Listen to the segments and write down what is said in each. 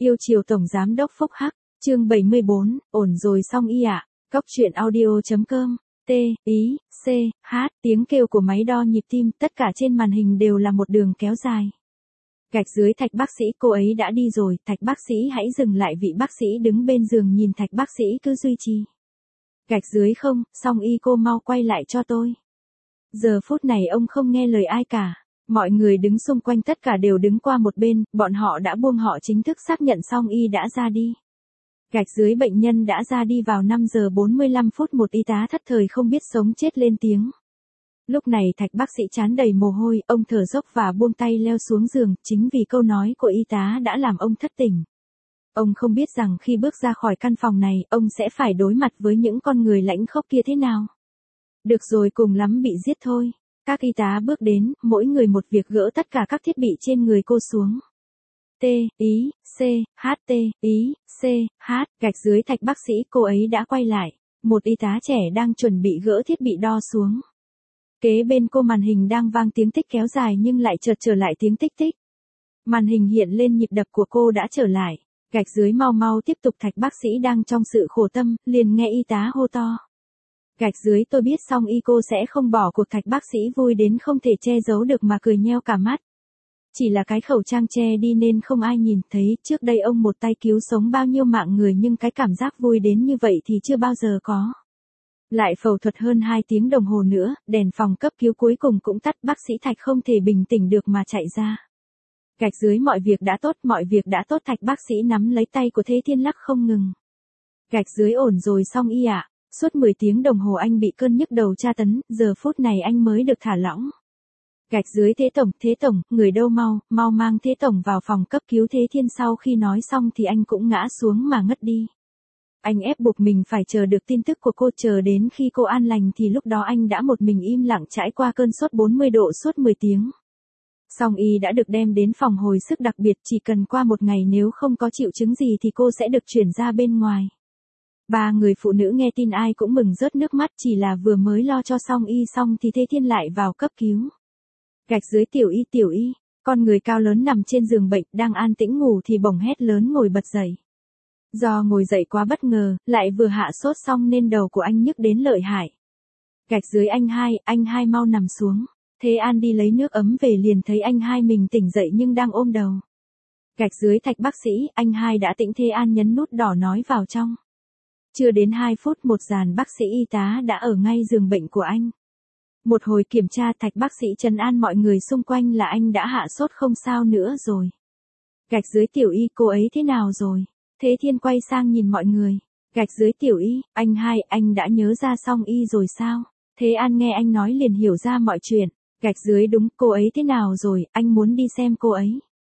Yêu chiều Tổng Giám đốc Phúc Hắc, chương 74, ổn rồi Song Y ạ. Cóc truyện audio.com, T, Ý, C, H, tiếng kêu của máy đo nhịp tim, tất cả trên màn hình đều là một đường kéo dài. Gạch dưới Thạch bác sĩ, cô ấy đã đi rồi, Thạch bác sĩ hãy dừng lại, vị bác sĩ đứng bên giường nhìn Thạch bác sĩ cứ duy trì. Gạch dưới không, Song Y cô mau quay lại cho tôi. Giờ phút này ông không nghe lời ai cả. Mọi người đứng xung quanh tất cả đều đứng qua một bên, bọn họ đã buông họ chính thức xác nhận Song Y đã ra đi. Gạch dưới bệnh nhân đã ra đi vào 5 giờ 45 phút, một y tá thất thời không biết sống chết lên tiếng. Lúc này Thạch bác sĩ trán đầy mồ hôi, ông thở dốc và buông tay leo xuống giường, chính vì câu nói của y tá đã làm ông thất tỉnh. Ông không biết rằng khi bước ra khỏi căn phòng này, ông sẽ phải đối mặt với những con người lãnh khốc kia thế nào. Được rồi, cùng lắm bị giết thôi. Các y tá bước đến, mỗi người một việc gỡ tất cả các thiết bị trên người cô xuống. T, Ý, C, H, T, Ý, C, H, gạch dưới Thạch bác sĩ, cô ấy đã quay lại. Một y tá trẻ đang chuẩn bị gỡ thiết bị đo xuống. Kế bên cô màn hình đang vang tiếng tích kéo dài nhưng lại chợt trở lại tiếng tích tích. Màn hình hiện lên nhịp đập của cô đã trở lại. Gạch dưới mau mau tiếp tục, Thạch bác sĩ đang trong sự khổ tâm, liền nghe y tá hô to. Gạch dưới, tôi biết Song Y cô sẽ không bỏ cuộc. Thạch bác sĩ vui đến không thể che giấu được mà cười nheo cả mắt. Chỉ là cái khẩu trang che đi nên không ai nhìn thấy, trước đây ông một tay cứu sống bao nhiêu mạng người nhưng cái cảm giác vui đến như vậy thì chưa bao giờ có. Lại phẫu thuật hơn 2 tiếng đồng hồ nữa, đèn phòng cấp cứu cuối cùng cũng tắt, bác sĩ Thạch không thể bình tĩnh được mà chạy ra. Gạch dưới, mọi việc đã tốt, mọi việc đã tốt. Thạch bác sĩ nắm lấy tay của Thế Thiên lắc không ngừng. Gạch dưới, ổn rồi Song Y ạ. Suốt 10 tiếng đồng hồ anh bị cơn nhức đầu tra tấn, giờ phút này anh mới được thả lỏng. Gạch dưới, Thế Tổng, người đâu, mau mang Thế Tổng vào phòng cấp cứu. Thế Thiên sau khi nói xong thì anh cũng ngã xuống mà ngất đi. Anh ép buộc mình phải chờ được tin tức của cô, chờ đến khi cô an lành thì lúc đó anh đã một mình im lặng trải qua cơn sốt 40 độ suốt 10 tiếng. Song Y đã được đem đến phòng hồi sức đặc biệt, chỉ cần qua một ngày nếu không có triệu chứng gì thì cô sẽ được chuyển ra bên ngoài. 3 người phụ nữ nghe tin ai cũng mừng rớt nước mắt, chỉ là vừa mới lo cho Song Y xong thì Thế Thiên lại vào cấp cứu. Gạch dưới, Tiểu Y, con người cao lớn nằm trên giường bệnh, đang an tĩnh ngủ thì bỗng hét lớn ngồi bật dậy. Do ngồi dậy quá bất ngờ, lại vừa hạ sốt xong nên đầu của anh nhức đến lợi hại. Gạch dưới, anh hai mau nằm xuống. Thế An đi lấy nước ấm về liền thấy anh hai mình tỉnh dậy nhưng đang ôm đầu. Gạch dưới, Thạch bác sĩ, anh hai đã tỉnh. Thế An nhấn nút đỏ nói vào trong. Chưa đến 2 phút một dàn bác sĩ y tá đã ở ngay giường bệnh của anh. Một hồi kiểm tra, Thạch bác sĩ trấn an mọi người xung quanh là anh đã hạ sốt không sao nữa rồi. Gạch dưới, Tiểu Y, cô ấy thế nào rồi? Thế Thiên quay sang nhìn mọi người. Gạch dưới, Tiểu Y, anh đã nhớ ra Song Y rồi sao? Thế An nghe anh nói liền hiểu ra mọi chuyện. Gạch dưới, đúng, cô ấy thế nào rồi, anh muốn đi xem cô ấy.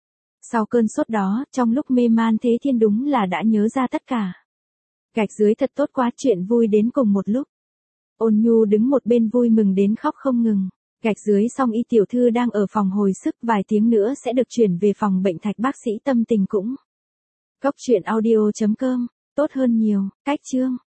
Sau cơn sốt đó, trong lúc mê man Thế Thiên đúng là đã nhớ ra tất cả. Gạch dưới, thật tốt quá, chuyện vui đến cùng một lúc. Ôn Nhu đứng một bên vui mừng đến khóc không ngừng. Gạch dưới, Song Y tiểu thư đang ở phòng hồi sức, vài tiếng nữa sẽ được chuyển về phòng bệnh. Thạch bác sĩ tâm tình cũng. Cóc truyện audio.com, tốt hơn nhiều, cách chương.